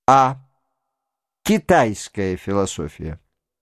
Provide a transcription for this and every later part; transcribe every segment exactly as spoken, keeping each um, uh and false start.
А. Китайская философия.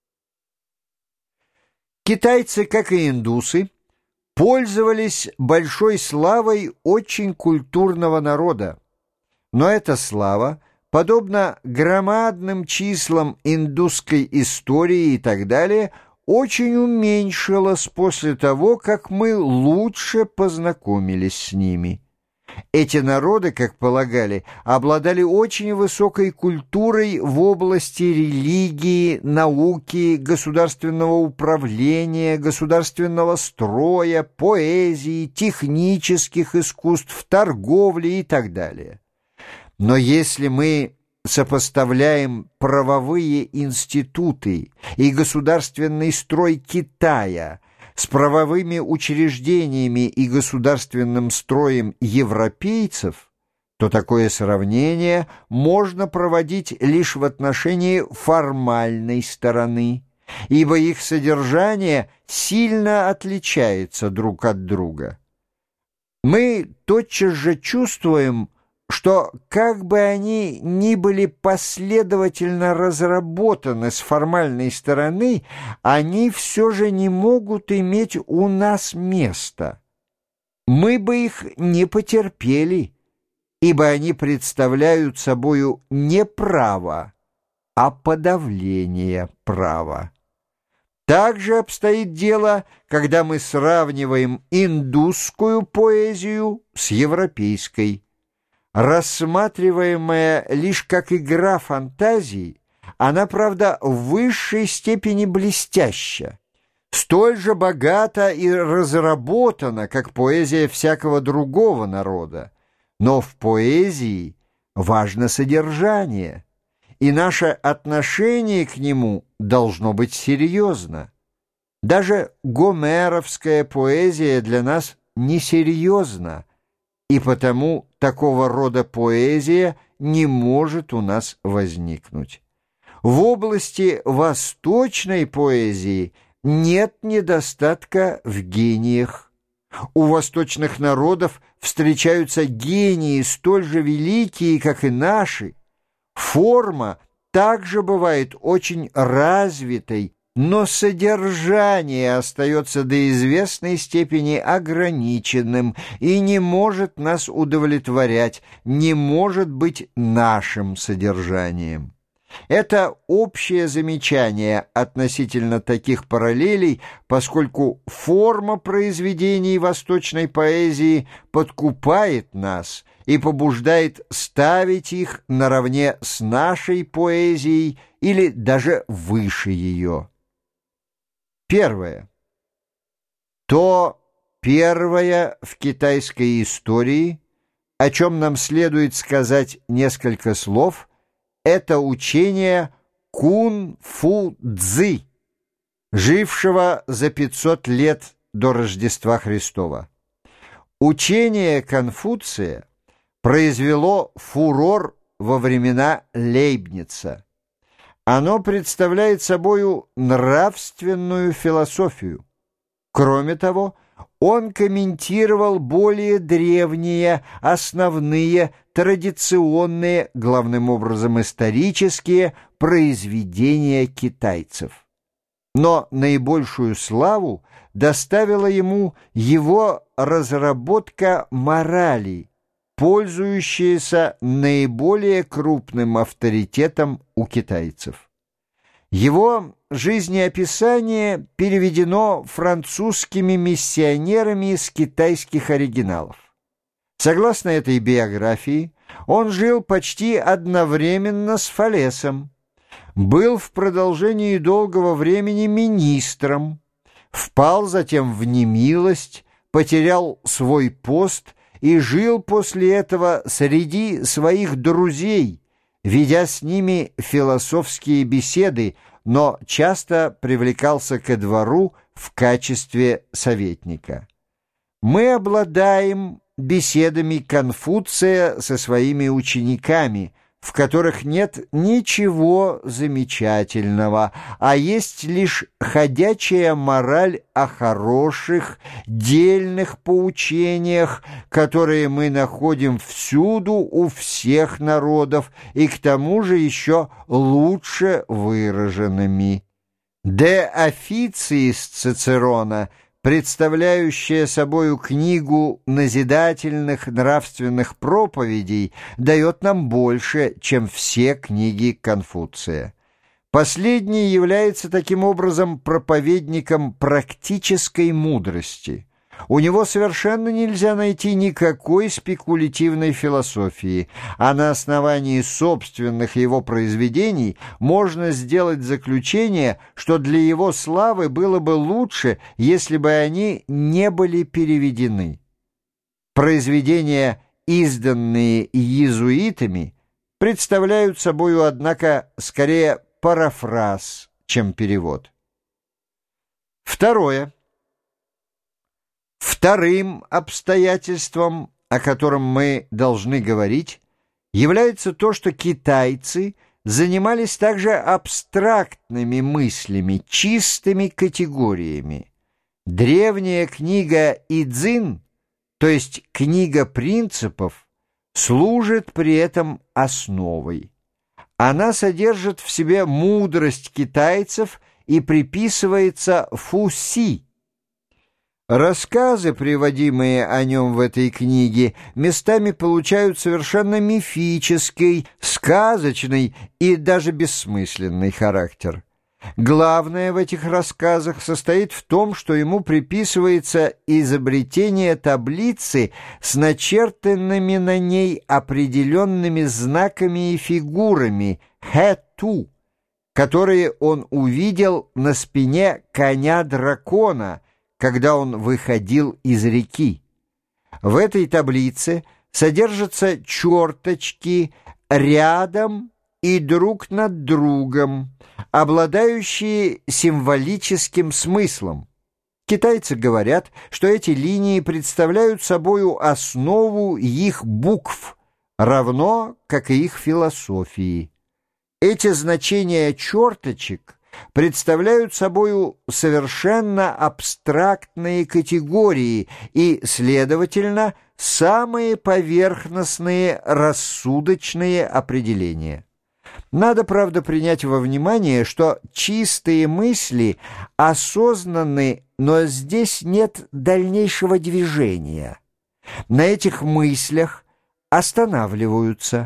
Китайцы, как и индусы, пользовались большой славой очень культурного народа, но эта слава, подобно громадным числам индусской истории и так далее, очень уменьшилась после того, как мы лучше познакомились с ними. Эти народы, как полагали, обладали очень высокой культурой в области религии, науки, государственного управления, государственного строя, поэзии, технических искусств, торговли и так далее. Но если мы сопоставляем правовые институты и государственный строй Китая с правовыми учреждениями и государственным строем европейцев, то такое сравнение можно проводить лишь в отношении формальной стороны, ибо их содержание сильно отличается друг от друга. Мы тотчас же чувствуем, что как бы они ни были последовательно разработаны с формальной стороны, они все же не могут иметь у нас места. Мы бы их не потерпели, ибо они представляют собою не право, а подавление права. Так же обстоит дело, когда мы сравниваем индусскую поэзию с европейской. Рассматриваемая лишь как игра фантазии, она, правда, в высшей степени блестяща, столь же богата и разработана, как поэзия всякого другого народа. Но в поэзии важно содержание, и наше отношение к нему должно быть серьезно. Даже гомеровская поэзия для нас несерьезна, и потому такого рода поэзия не может у нас возникнуть. В области восточной поэзии нет недостатка в гениях. У восточных народов встречаются гении столь же великие, как и наши. Форма также бывает очень развитой, но содержание остается до известной степени ограниченным и не может нас удовлетворять, не может быть нашим содержанием. Это общее замечание относительно таких параллелей, поскольку форма произведений восточной поэзии подкупает нас и побуждает ставить их наравне с нашей поэзией или даже выше ее. Первое. То первое в китайской истории, о чем нам следует сказать несколько слов, это учение Кун-фу-цзы, жившего за пятьсот лет до Рождества Христова. Учение Конфуция произвело фурор во времена Лейбница. Оно представляет собою нравственную философию. Кроме того, он комментировал более древние, основные, традиционные, главным образом исторические, произведения китайцев. Но наибольшую славу доставила ему его разработка морали, пользующаяся наиболее крупным авторитетом у китайцев. Его жизнеописание переведено французскими миссионерами с китайских оригиналов. Согласно этой биографии, он жил почти одновременно с Фалесом, был в продолжении долгого времени министром, впал затем в немилость, потерял свой пост и жил после этого среди своих друзей, ведя с ними философские беседы, но часто привлекался ко двору в качестве советника. Мы обладаем беседами Конфуция со своими учениками, в которых нет ничего замечательного, а есть лишь ходячая мораль о хороших, дельных поучениях, которые мы находим всюду у всех народов и к тому же еще лучше выраженными. De Officiis Цицерона, представляющая собою книгу назидательных нравственных проповедей, дает нам больше, чем все книги Конфуция. Последний является таким образом проповедником практической мудрости. У него совершенно нельзя найти никакой спекулятивной философии, а на основании собственных его произведений можно сделать заключение, что для его славы было бы лучше, если бы они не были переведены. Произведения, изданные иезуитами, представляют собою, однако, скорее парафраз, чем перевод. Второе. Вторым обстоятельством, о котором мы должны говорить, является то, что китайцы занимались также абстрактными мыслями, чистыми категориями. Древняя книга Идзин, то есть книга принципов, служит при этом основой. Она содержит в себе мудрость китайцев и приписывается Фуси. Рассказы, приводимые о нем в этой книге, местами получают совершенно мифический, сказочный и даже бессмысленный характер. Главное в этих рассказах состоит в том, что ему приписывается изобретение таблицы с начертанными на ней определенными знаками и фигурами «хэ-ту», которые он увидел на спине коня-дракона, когда он выходил из реки. В этой таблице содержатся черточки рядом и друг над другом, обладающие символическим смыслом. Китайцы говорят, что эти линии представляют собою основу их букв, равно как и их философии. Эти значения черточек представляют собою совершенно абстрактные категории и, следовательно, самые поверхностные рассудочные определения. Надо, правда, принять во внимание, что чистые мысли осознаны, но здесь нет дальнейшего движения. На этих мыслях останавливаются.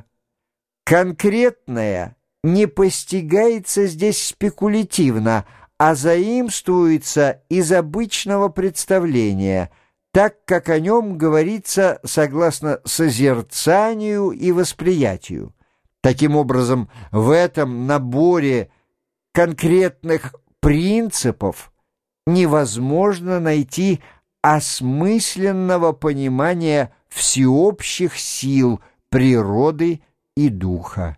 Конкретное не постигается здесь спекулятивно, а заимствуется из обычного представления, так как о нем говорится согласно созерцанию и восприятию. Таким образом, в этом наборе конкретных принципов невозможно найти осмысленного понимания всеобщих сил природы и духа.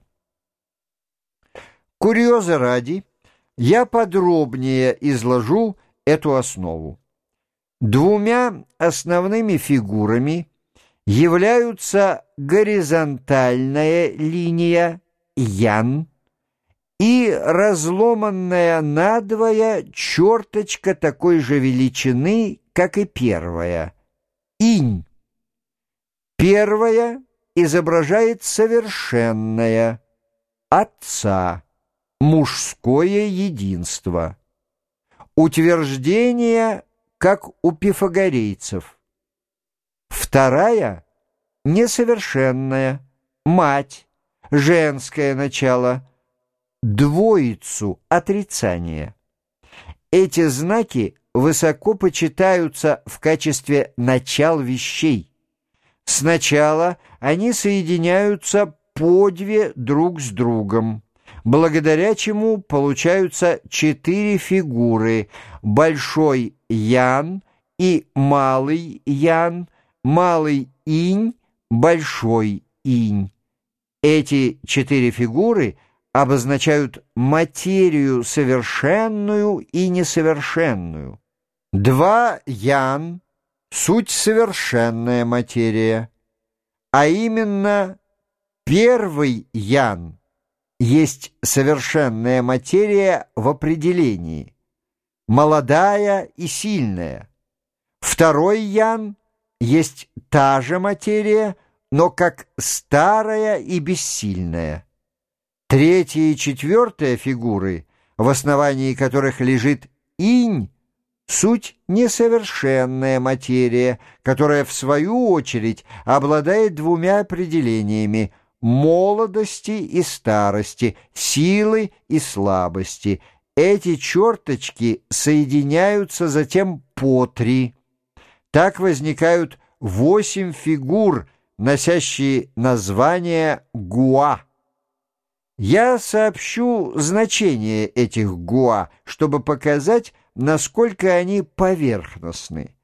Курьеза ради, я подробнее изложу эту основу. Двумя основными фигурами являются горизонтальная линия Ян и разломанная надвое черточка такой же величины, как и первая, Инь. Первая изображает совершенное, Отца, мужское единство. Утверждение, как у пифагорейцев. Вторая — несовершенная, мать, женское начало, двоицу, отрицание. Эти знаки высоко почитаются в качестве начал вещей. Сначала они соединяются по две друг с другом, благодаря чему получаются четыре фигуры: большой Ян и малый Ян, малый Инь, большой Инь. Эти четыре фигуры обозначают материю совершенную и несовершенную. Два Ян — суть совершенная материя, а именно Первый ян есть совершенная материя в определении, молодая и сильная. Второй ян есть та же материя, но как старая и бессильная. Третья и четвертая фигуры, в основании которых лежит инь, суть несовершенная материя, которая, в свою очередь, обладает двумя определениями — молодости и старости, силы и слабости. Эти черточки соединяются затем по три. Так возникают восемь фигур, носящие название гуа. Я сообщу значение этих гуа, чтобы показать, насколько они поверхностны.